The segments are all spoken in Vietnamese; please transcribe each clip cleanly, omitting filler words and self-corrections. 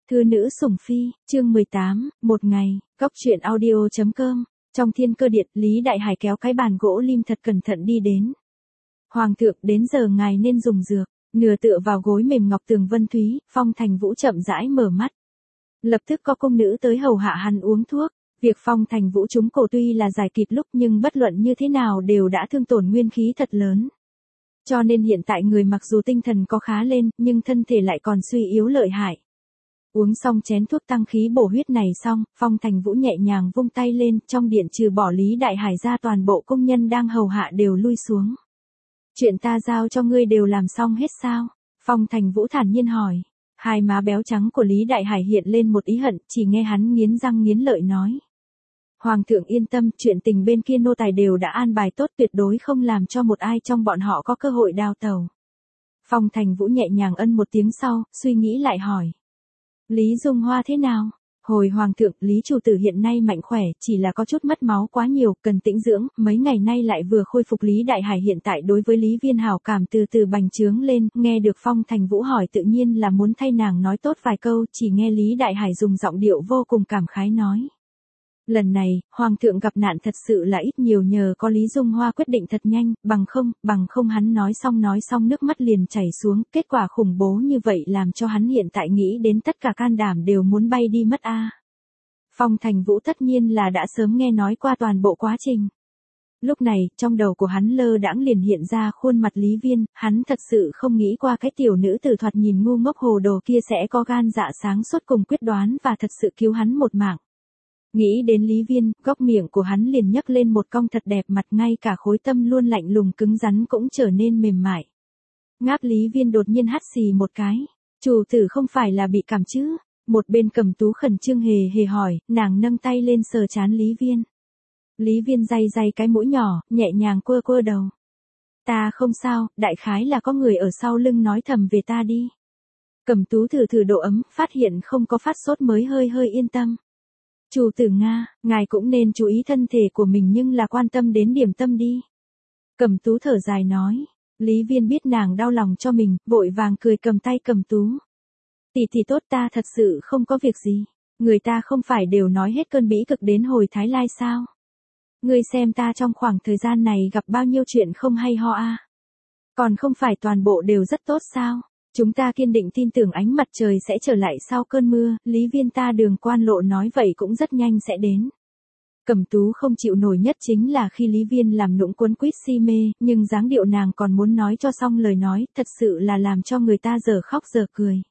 Thư nữ sủng phi, chương 18, một ngày, góc truyện audio.com, trong Thiên Cơ Điện, Lý Đại Hải kéo cái bàn gỗ lim thật cẩn thận đi đến. Hoàng thượng, đến giờ ngài nên dùng dược, nửa tựa vào gối mềm ngọc tường vân thúy, Phong Thành Vũ chậm rãi mở mắt. Lập tức có công nữ tới hầu hạ hắn uống thuốc, việc Phong Thành Vũ trúng cổ tuy là giải kịp lúc nhưng bất luận như thế nào đều đã thương tổn nguyên khí thật lớn. Cho nên hiện tại người mặc dù tinh thần có khá lên, nhưng thân thể lại còn suy yếu lợi hại. Uống xong chén thuốc tăng khí bổ huyết này xong, Phong Thành Vũ nhẹ nhàng vung tay lên, trong điện trừ bỏ Lý Đại Hải ra toàn bộ công nhân đang hầu hạ đều lui xuống. Chuyện ta giao cho ngươi đều làm xong hết sao? Phong Thành Vũ thản nhiên hỏi. Hai má béo trắng của Lý Đại Hải hiện lên một ý hận, chỉ nghe hắn nghiến răng nghiến lợi nói. Hoàng thượng yên tâm, chuyện tình bên kia nô tài đều đã an bài tốt, tuyệt đối không làm cho một ai trong bọn họ có cơ hội đào tẩu. Phong Thành Vũ nhẹ nhàng ân một tiếng sau, suy nghĩ lại hỏi. Lý Dung Hoa thế nào? Hồi Hoàng thượng, Lý chủ tử hiện nay mạnh khỏe, chỉ là có chút mất máu quá nhiều, cần tĩnh dưỡng, mấy ngày nay lại vừa khôi phục. Lý Đại Hải hiện tại đối với Lý Viên hảo cảm từ từ bành trướng lên, nghe được Phong Thành Vũ hỏi tự nhiên là muốn thay nàng nói tốt vài câu, chỉ nghe Lý Đại Hải dùng giọng điệu vô cùng cảm khái nói. Lần này, Hoàng thượng gặp nạn thật sự là ít nhiều nhờ có Lý Dung Hoa quyết định thật nhanh, bằng không hắn nói xong nước mắt liền chảy xuống, kết quả khủng bố như vậy làm cho hắn hiện tại nghĩ đến tất cả can đảm đều muốn bay đi mất a. Phong Thành Vũ tất nhiên là đã sớm nghe nói qua toàn bộ quá trình. Lúc này, trong đầu của hắn lơ đãng liền hiện ra khuôn mặt Lý Viên, hắn thật sự không nghĩ qua cái tiểu nữ tử thoạt nhìn ngu ngốc hồ đồ kia sẽ có gan dạ sáng suốt cùng quyết đoán và thật sự cứu hắn một mạng. Nghĩ đến Lý Viên, góc miệng của hắn liền nhấc lên một cong thật đẹp, mặt ngay cả khối tâm luôn lạnh lùng cứng rắn cũng trở nên mềm mại. Ngáp Lý Viên đột nhiên hắt xì một cái. Chủ tử không phải là bị cảm chứ? Một bên Cầm Tú khẩn trương hề hỏi, nàng nâng tay lên sờ trán Lý Viên. Lý Viên day cái mũi nhỏ, nhẹ nhàng quơ đầu. Ta không sao, đại khái là có người ở sau lưng nói thầm về ta đi. Cầm Tú thử độ ấm, phát hiện không có phát sốt mới hơi yên tâm. Chủ tử Nga, ngài cũng nên chú ý thân thể của mình nhưng là quan tâm đến điểm tâm đi. Cầm Tú thở dài nói. Lý Viên biết nàng đau lòng cho mình, vội vàng cười cầm tay Cầm Tú. Tỷ tốt, ta thật sự không có việc gì. Người ta không phải đều nói hết cơn bĩ cực đến hồi Thái Lai sao? Ngươi xem ta trong khoảng thời gian này gặp bao nhiêu chuyện không hay ho a. Còn không phải toàn bộ đều rất tốt sao? Chúng ta kiên định tin tưởng ánh mặt trời sẽ trở lại sau cơn mưa, Lý Viên ta Đường Quan Lộ nói vậy cũng rất nhanh sẽ đến. Cầm Tú không chịu nổi nhất chính là khi Lý Viên làm nũng quấn quýt si mê, nhưng dáng điệu nàng còn muốn nói cho xong lời nói, thật sự là làm cho người ta giờ khóc giờ cười.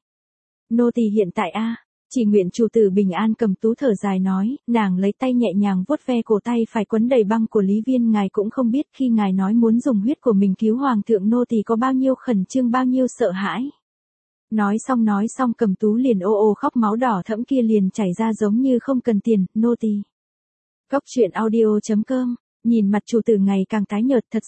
Nô tỳ hiện tại chỉ nguyện chủ tử bình an. Cầm Tú thở dài nói, nàng lấy tay nhẹ nhàng vuốt ve cổ tay phải quấn đầy băng của Lý Viên. Ngài cũng không biết khi ngài nói muốn dùng huyết của mình cứu Hoàng thượng nô tỳ có bao nhiêu khẩn trương, bao nhiêu sợ hãi. Nói xong Cầm Tú liền ô khóc, máu đỏ thẫm kia liền chảy ra giống như không cần tiền, nô tỳ. Góc truyện audio.com, nhìn mặt chủ tử ngày càng tái nhợt, thật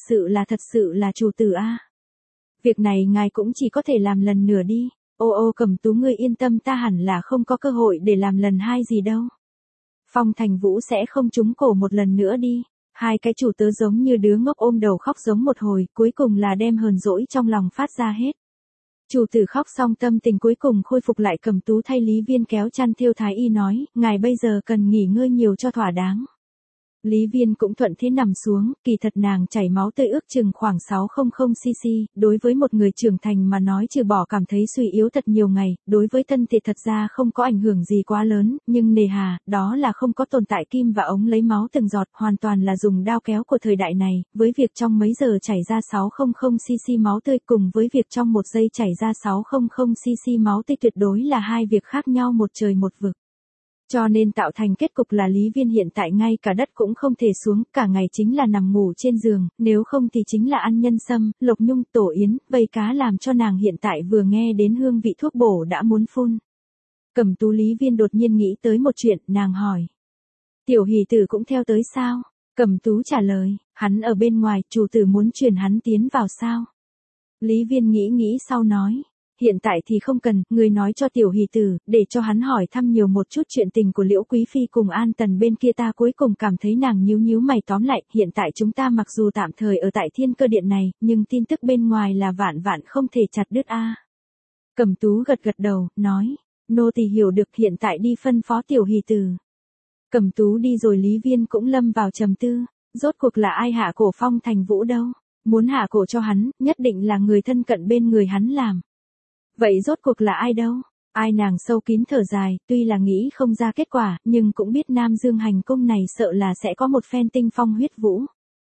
sự là chủ tử a. Việc này ngài cũng chỉ có thể làm lần nửa đi. Cầm Tú ngươi yên tâm, ta hẳn là không có cơ hội để làm lần hai gì đâu. Phong Thành Vũ sẽ không trúng cổ một lần nữa đi. Hai cái chủ tớ giống như đứa ngốc ôm đầu khóc giống một hồi, cuối cùng là đem hờn dỗi trong lòng phát ra hết. Chủ tử khóc xong tâm tình cuối cùng khôi phục lại. Cầm Tú thay Lý Viên kéo chăn thiêu thái y nói, ngài bây giờ cần nghỉ ngơi nhiều cho thỏa đáng. Lý Viên cũng thuận thế nằm xuống, kỳ thật nàng chảy máu tươi ước chừng khoảng 600cc, đối với một người trưởng thành mà nói trừ bỏ cảm thấy suy yếu thật nhiều ngày, đối với thân thể thật ra không có ảnh hưởng gì quá lớn, nhưng nề hà, đó là không có tồn tại kim và ống lấy máu từng giọt, hoàn toàn là dùng đao kéo của thời đại này, với việc trong mấy giờ chảy ra 600cc máu tươi cùng với việc trong một giây chảy ra 600cc máu tươi tuyệt đối là hai việc khác nhau một trời một vực. Cho nên tạo thành kết cục là Lý Viên hiện tại ngay cả đất cũng không thể xuống, cả ngày chính là nằm ngủ trên giường, nếu không thì chính là ăn nhân sâm, lộc nhung, tổ yến, vây cá, làm cho nàng hiện tại vừa nghe đến hương vị thuốc bổ đã muốn phun. Cầm Tú Lý Viên đột nhiên nghĩ tới một chuyện, nàng hỏi. Tiểu hỷ tử cũng theo tới sao? Cầm Tú trả lời, hắn ở bên ngoài, chủ tử muốn truyền hắn tiến vào sao? Lý Viên nghĩ sau nói. Hiện tại thì không cần, người nói cho tiểu hỷ tử, để cho hắn hỏi thăm nhiều một chút chuyện tình của Liễu Quý Phi cùng An Tần bên kia. Ta cuối cùng cảm thấy nàng nhíu mày. Tóm lại, hiện tại chúng ta mặc dù tạm thời ở tại Thiên Cơ Điện này, nhưng tin tức bên ngoài là vạn không thể chặt đứt a. Cầm Tú gật đầu, nói, nô tỳ hiểu được, hiện tại đi phân phó Tiểu Hỷ Tử. Cẩm Tú đi rồi Lý Viên cũng lâm vào trầm tư, rốt cuộc là ai hạ cổ Phong Thành Vũ đâu, muốn hạ cổ cho hắn, nhất định là người thân cận bên người hắn làm. Vậy rốt cuộc là ai đâu? Ai? Nàng sâu kín thở dài, tuy là nghĩ không ra kết quả, nhưng cũng biết Nam Dương hành cung này sợ là sẽ có một phen tinh phong huyết vũ.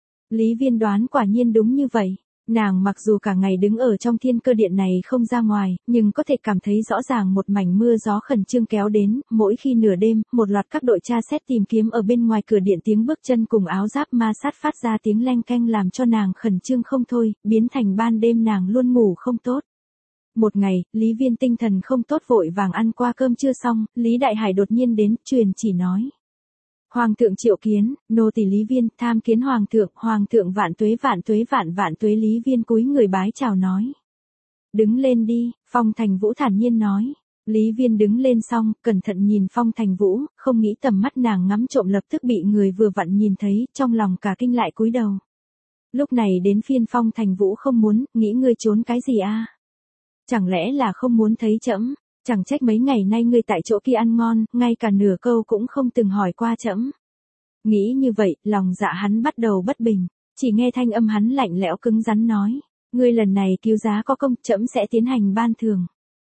Lý Viên đoán quả nhiên đúng như vậy. Nàng mặc dù cả ngày đứng ở trong Thiên Cơ Điện này không ra ngoài, nhưng có thể cảm thấy rõ ràng một mảnh mưa gió khẩn trương kéo đến, mỗi khi nửa đêm, một loạt các đội tra xét tìm kiếm ở bên ngoài cửa điện, tiếng bước chân cùng áo giáp ma sát phát ra tiếng leng keng làm cho nàng khẩn trương không thôi, biến thành ban đêm nàng luôn ngủ không tốt. Một ngày, Lý Viên tinh thần không tốt vội vàng ăn qua cơm trưa xong, Lý Đại Hải đột nhiên đến, truyền chỉ nói. Hoàng thượng triệu kiến, nô tỳ Lý Viên, tham kiến Hoàng thượng vạn tuế vạn tuế. Lý Viên cúi người bái chào nói. Đứng lên đi, Phong Thành Vũ thản nhiên nói. Lý Viên đứng lên xong, cẩn thận nhìn Phong Thành Vũ, không nghĩ tầm mắt nàng ngắm trộm lập tức bị người vừa vặn nhìn thấy, trong lòng cả kinh lại cúi đầu. Lúc này đến phiên Phong Thành Vũ không muốn, nghĩ ngươi trốn cái gì a? Chẳng lẽ là không muốn thấy trẫm? Chẳng trách mấy ngày nay ngươi tại chỗ kia ăn ngon, ngay cả nửa câu cũng không từng hỏi qua trẫm. Nghĩ như vậy, lòng dạ hắn bắt đầu bất bình, chỉ nghe thanh âm hắn lạnh lẽo cứng rắn nói, ngươi lần này cứu giá có công, trẫm sẽ tiến hành ban thưởng.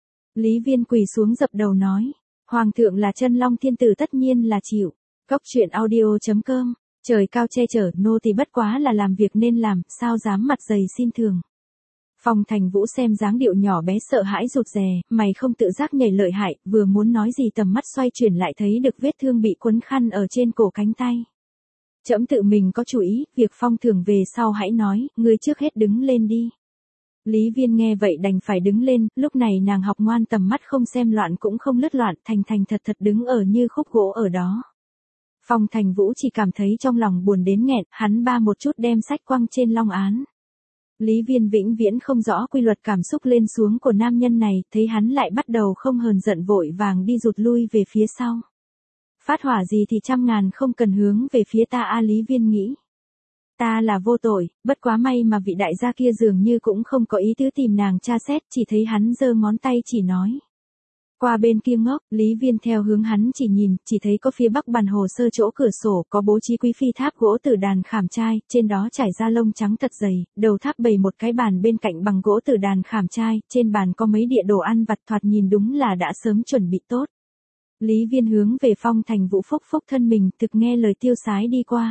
Lý Viên quỳ xuống dập đầu nói, Hoàng thượng là Chân Long Thiên Tử tất nhiên là chịu. Cốc truyện audio.com, trời cao che chở, nô tỳ bất quá là làm việc nên làm, sao dám mặt dày xin thưởng. Phong Thành Vũ xem dáng điệu nhỏ bé sợ hãi rụt rè, mày không tự giác nhảy lợi hại, vừa muốn nói gì tầm mắt xoay chuyển lại thấy được vết thương bị quấn khăn ở trên cổ cánh tay. Trẫm tự mình có chủ ý, việc phong thưởng về sau hãy nói, ngươi trước hết đứng lên đi. Lý Viên nghe vậy đành phải đứng lên, lúc này nàng học ngoan tầm mắt không xem loạn cũng không lướt loạn, thành thật đứng ở như khúc gỗ ở đó. Phong Thành Vũ chỉ cảm thấy trong lòng buồn đến nghẹn, hắn ba một chút đem sách quăng trên long án. Lý Viên vĩnh viễn không rõ quy luật cảm xúc lên xuống của nam nhân này, thấy hắn lại bắt đầu không hờn giận vội vàng đi rụt lui về phía sau. Phát hỏa gì thì trăm ngàn không cần hướng về phía ta a. Lý Viên nghĩ. Ta là vô tội, bất quá may mà vị đại gia kia dường như cũng không có ý tứ tìm nàng tra xét, chỉ thấy hắn giơ ngón tay chỉ nói. Qua bên kia ngốc, Lý Viên theo hướng hắn chỉ nhìn, chỉ thấy có phía bắc bàn hồ sơ chỗ cửa sổ có bố trí quý phi tháp gỗ từ đàn khảm trai, trên đó trải ra lông trắng thật dày, đầu tháp bày một cái bàn bên cạnh bằng gỗ từ đàn khảm trai, trên bàn có mấy đĩa đồ ăn vặt thoạt nhìn đúng là đã sớm chuẩn bị tốt. Lý Viên hướng về Phong Thành Vũ phúc thân mình, thực nghe lời tiêu sái đi qua.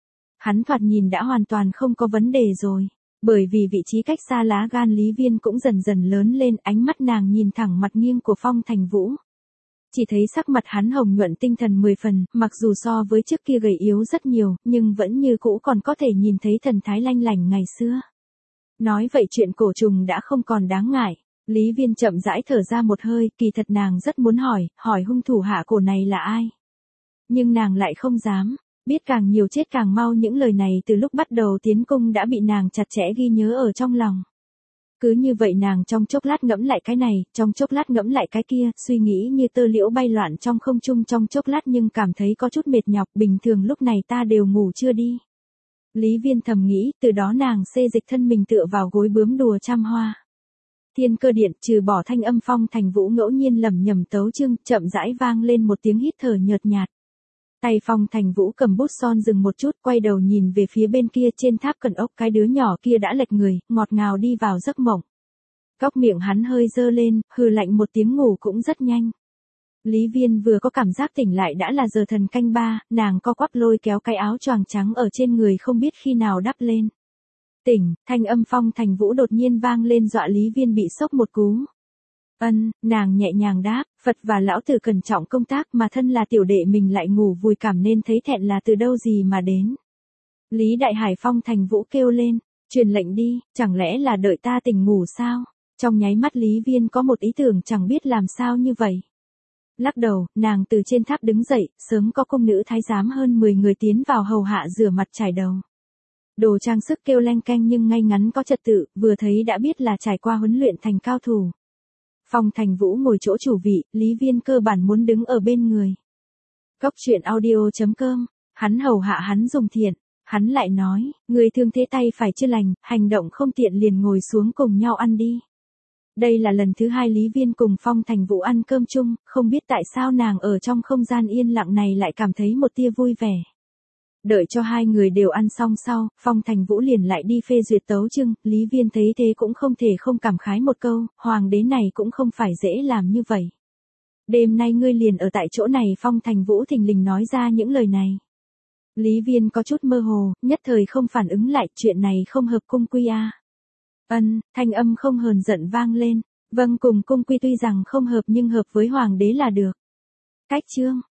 Hắn thoạt nhìn đã hoàn toàn không có vấn đề rồi. Bởi vì vị trí cách xa lá gan Lý Viên cũng dần dần lớn lên, ánh mắt nàng nhìn thẳng mặt nghiêng của Phong Thành Vũ. Chỉ thấy sắc mặt hắn hồng nhuận tinh thần 10 phần, mặc dù so với trước kia gầy yếu rất nhiều, nhưng vẫn như cũ còn có thể nhìn thấy thần thái lanh lảnh ngày xưa. Nói vậy chuyện cổ trùng đã không còn đáng ngại. Lý Viên chậm rãi thở ra một hơi, kỳ thật nàng rất muốn hỏi hung thủ hạ cổ này là ai. Nhưng nàng lại không dám. Biết càng nhiều chết càng mau, những lời này từ lúc bắt đầu tiến cung đã bị nàng chặt chẽ ghi nhớ ở trong lòng. Cứ như vậy nàng trong chốc lát ngẫm lại cái này, trong chốc lát ngẫm lại cái kia, suy nghĩ như tơ liễu bay loạn trong không trung trong chốc lát nhưng cảm thấy có chút mệt nhọc, bình thường lúc này ta đều ngủ chưa đi. Lý Viên thầm nghĩ, từ đó nàng xê dịch thân mình tựa vào gối bướm đùa trăm hoa. Thiên Cơ Điện, trừ bỏ thanh âm Phong Thành Vũ ngẫu nhiên lẩm nhẩm tấu chương, chậm rãi vang lên một tiếng hít thở nhợt nhạt. Tay Phong Thành Vũ cầm bút son dừng một chút, quay đầu nhìn về phía bên kia trên tháp cẩn ốc, cái đứa nhỏ kia đã lệch người, ngọt ngào đi vào giấc mộng. Cóc miệng hắn hơi dơ lên, hừ lạnh một tiếng ngủ cũng rất nhanh. Lý Viên vừa có cảm giác tỉnh lại đã là giờ thần canh ba, nàng co quắp lôi kéo cái áo choàng trắng ở trên người không biết khi nào đắp lên. Tỉnh, thanh âm Phong Thành Vũ đột nhiên vang lên dọa Lý Viên bị sốc một cú. Nàng nhẹ nhàng đáp, Phật và lão tử cẩn trọng công tác mà thân là tiểu đệ mình lại ngủ vùi cảm nên thấy thẹn là từ đâu gì mà đến. Lý Đại Hải. Phong Thành Vũ kêu lên, truyền lệnh đi, chẳng lẽ là đợi ta tỉnh ngủ sao? Trong nháy mắt Lý Viên có một ý tưởng chẳng biết làm sao như vậy. Lắc đầu, nàng từ trên tháp đứng dậy, sớm có cung nữ thái giám hơn 10 người tiến vào hầu hạ rửa mặt trải đầu. Đồ trang sức kêu leng keng nhưng ngay ngắn có trật tự, vừa thấy đã biết là trải qua huấn luyện thành cao thủ. Phong Thành Vũ ngồi chỗ chủ vị, Lý Viên cơ bản muốn đứng ở bên người. Cốc truyện audio.com, hắn hầu hạ hắn dùng thiện, hắn lại nói, người thương thế tay phải chưa lành, hành động không tiện liền ngồi xuống cùng nhau ăn đi. Đây là lần thứ hai Lý Viên cùng Phong Thành Vũ ăn cơm chung, không biết tại sao nàng ở trong không gian yên lặng này lại cảm thấy một tia vui vẻ. Đợi cho hai người đều ăn xong sau, Phong Thành Vũ liền lại đi phê duyệt tấu chương, Lý Viên thấy thế cũng không thể không cảm khái một câu, hoàng đế này cũng không phải dễ làm như vậy. Đêm nay ngươi liền ở tại chỗ này, Phong Thành Vũ thình lình nói ra những lời này. Lý Viên có chút mơ hồ, nhất thời không phản ứng lại, chuyện này không hợp cung quy a. Thanh âm không hờn giận vang lên, vâng cùng cung quy tuy rằng không hợp nhưng hợp với hoàng đế là được. Cách chương.